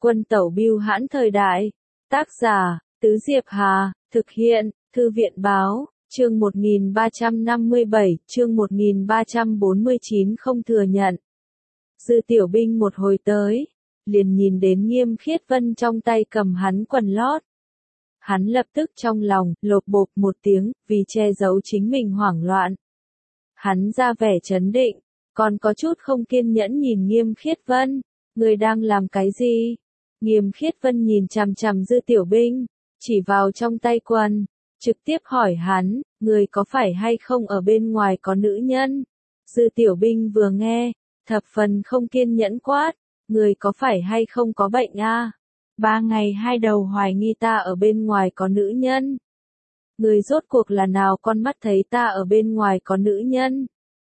Quân tẩu bưu hãn thời đại. Tác giả, Tứ Diệp Hà, thực hiện, Thư viện báo, chương 1357, chương 1349 không thừa nhận. Dư Tiểu Binh một hồi tới, liền nhìn đến Nghiêm Khiết Vân trong tay cầm hắn quần lót. Hắn lập tức trong lòng, lộp bộp một tiếng, vì che giấu chính mình hoảng loạn. Hắn ra vẻ trấn định, còn có chút không kiên nhẫn nhìn Nghiêm Khiết Vân, người đang làm cái gì? Nghiêm Khiết Vân nhìn chằm chằm Dư Tiểu Binh, chỉ vào trong tay quần, trực tiếp hỏi hắn, người có phải hay không ở bên ngoài có nữ nhân? Dư Tiểu Binh vừa nghe, thập phần không kiên nhẫn quát, người có phải hay không có bệnh a? 3 ngày 2 đầu hoài nghi ta ở bên ngoài có nữ nhân. Người rốt cuộc là nào con mắt thấy ta ở bên ngoài có nữ nhân?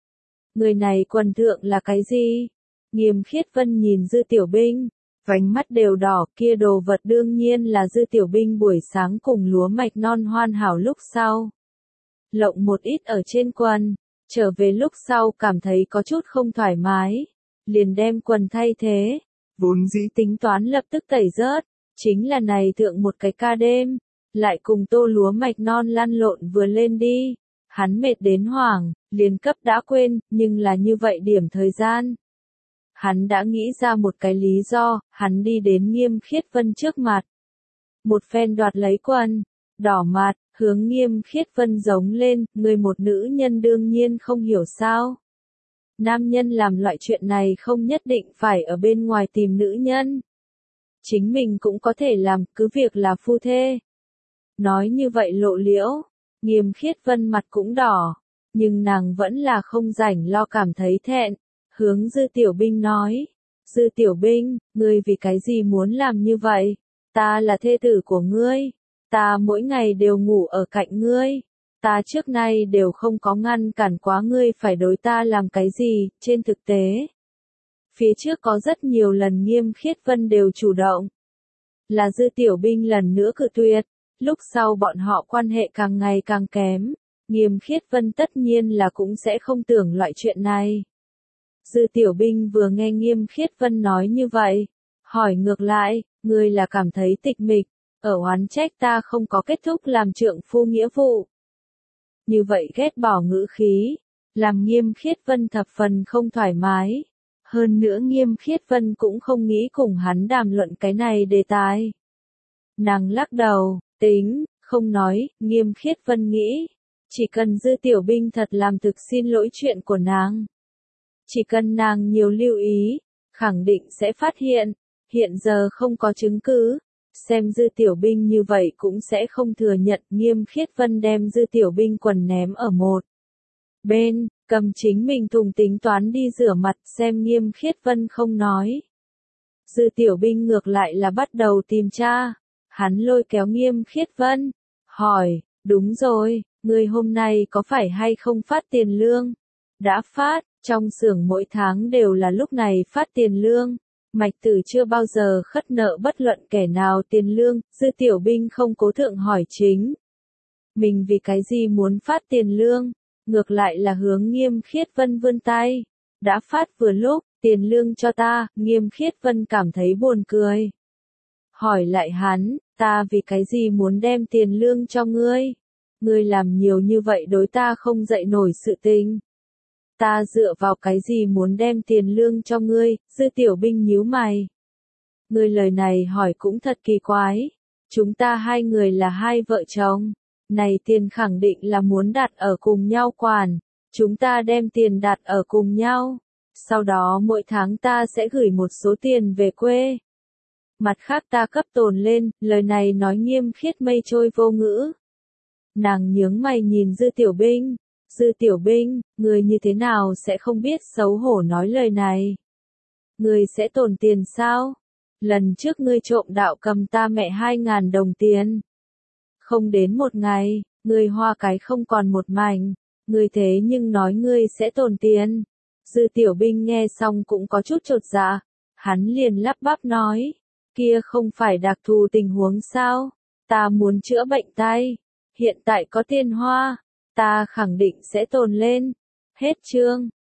Người này quần thượng là cái gì? Nghiêm Khiết Vân nhìn Dư Tiểu Binh, vành mắt đều đỏ, kia đồ vật đương nhiên là Dư Tiểu Binh buổi sáng cùng lúa mạch non hoàn hảo lúc sau. Lộng một ít ở trên quần, trở về lúc sau cảm thấy có chút không thoải mái, liền đem quần thay thế. Vốn dĩ tính toán lập tức tẩy rớt, chính là này thượng một cái ca đêm, lại cùng tô lúa mạch non lăn lộn vừa lên đi. Hắn mệt đến hoảng, liền cấp đã quên, nhưng là như vậy điểm thời gian. Hắn đã nghĩ ra một cái lý do, hắn đi đến Nghiêm Khiết Vân trước mặt. Một phen đoạt lấy quần, đỏ mặt, hướng Nghiêm Khiết Vân giống lên, người một nữ nhân đương nhiên không hiểu sao. Nam nhân làm loại chuyện này không nhất định phải ở bên ngoài tìm nữ nhân. Chính mình cũng có thể làm, cứ việc là phu thê. Nói như vậy lộ liễu, Nghiêm Khiết Vân mặt cũng đỏ, nhưng nàng vẫn là không rảnh lo cảm thấy thẹn. Hướng Dư Tiểu Binh nói, Dư Tiểu Binh, ngươi vì cái gì muốn làm như vậy? Ta là thê tử của ngươi, ta mỗi ngày đều ngủ ở cạnh ngươi, ta trước nay đều không có ngăn cản quá ngươi phải đối ta làm cái gì, trên thực tế. Phía trước có rất nhiều lần Nghiêm Khiết Vân đều chủ động. Là Dư Tiểu Binh lần nữa cự tuyệt, lúc sau bọn họ quan hệ càng ngày càng kém, Nghiêm Khiết Vân tất nhiên là cũng sẽ không tưởng loại chuyện này. Dư Tiểu Binh vừa nghe Nghiêm Khiết Vân nói như vậy, hỏi ngược lại, ngươi là cảm thấy tịch mịch, ở oán trách ta không có kết thúc làm trượng phu nghĩa vụ. Như vậy ghét bỏ ngữ khí, làm Nghiêm Khiết Vân thập phần không thoải mái. Hơn nữa Nghiêm Khiết Vân cũng không nghĩ cùng hắn đàm luận cái này đề tài. Nàng lắc đầu, tính, không nói, Nghiêm Khiết Vân nghĩ, chỉ cần Dư Tiểu Binh thật làm thực xin lỗi chuyện của nàng. Chỉ cần nàng nhiều lưu ý, khẳng định sẽ phát hiện, hiện giờ không có chứng cứ, xem Dư Tiểu Binh như vậy cũng sẽ không thừa nhận. Nghiêm Khiết Vân đem Dư Tiểu Binh quần ném ở một bên, cầm chính mình thùng tính toán đi rửa mặt, xem Nghiêm Khiết Vân không nói. Dư Tiểu Binh ngược lại là bắt đầu tìm tra, hắn lôi kéo Nghiêm Khiết Vân, hỏi, đúng rồi, người hôm nay có phải hay không phát tiền lương? Đã phát. Trong xưởng mỗi tháng đều là lúc này phát tiền lương, Mạch Tử chưa bao giờ khất nợ bất luận kẻ nào tiền lương. Dư Tiểu Binh không cố thượng hỏi chính mình vì cái gì muốn phát tiền lương, ngược lại là hướng Nghiêm Khiết Vân vươn tay. Đã phát vừa lúc, tiền lương cho ta. Nghiêm Khiết Vân cảm thấy buồn cười. Hỏi lại hắn, ta vì cái gì muốn đem tiền lương cho ngươi? Ngươi làm nhiều như vậy đối ta không dậy nổi sự tình. Ta dựa vào cái gì muốn đem tiền lương cho ngươi? Dư Tiểu Binh nhíu mày. Ngươi lời này hỏi cũng thật kỳ quái. Chúng ta hai người là hai vợ chồng. Này tiền khẳng định là muốn đặt ở cùng nhau quản. Chúng ta đem tiền đặt ở cùng nhau. Sau đó mỗi tháng ta sẽ gửi một số tiền về quê. Mặt khác ta cấp tồn lên, lời này nói Nghiêm Khiết mây trôi vô ngữ. Nàng nhướng mày nhìn Dư Tiểu Binh. Dư Tiểu Binh, người như thế nào sẽ không biết xấu hổ nói lời này? Người sẽ tồn tiền sao? Lần trước ngươi trộm đạo cầm ta mẹ 2.000 đồng tiền. Không đến một ngày, ngươi hoa cái không còn một mảnh. Ngươi thế nhưng nói ngươi sẽ tồn tiền. Dư Tiểu Binh nghe xong cũng có chút chột dạ. Hắn liền lắp bắp nói. Kia không phải đặc thù tình huống sao? Ta muốn chữa bệnh tay. Hiện tại có tiền hoa. Ta khẳng định sẽ tồn lên. Hết chương.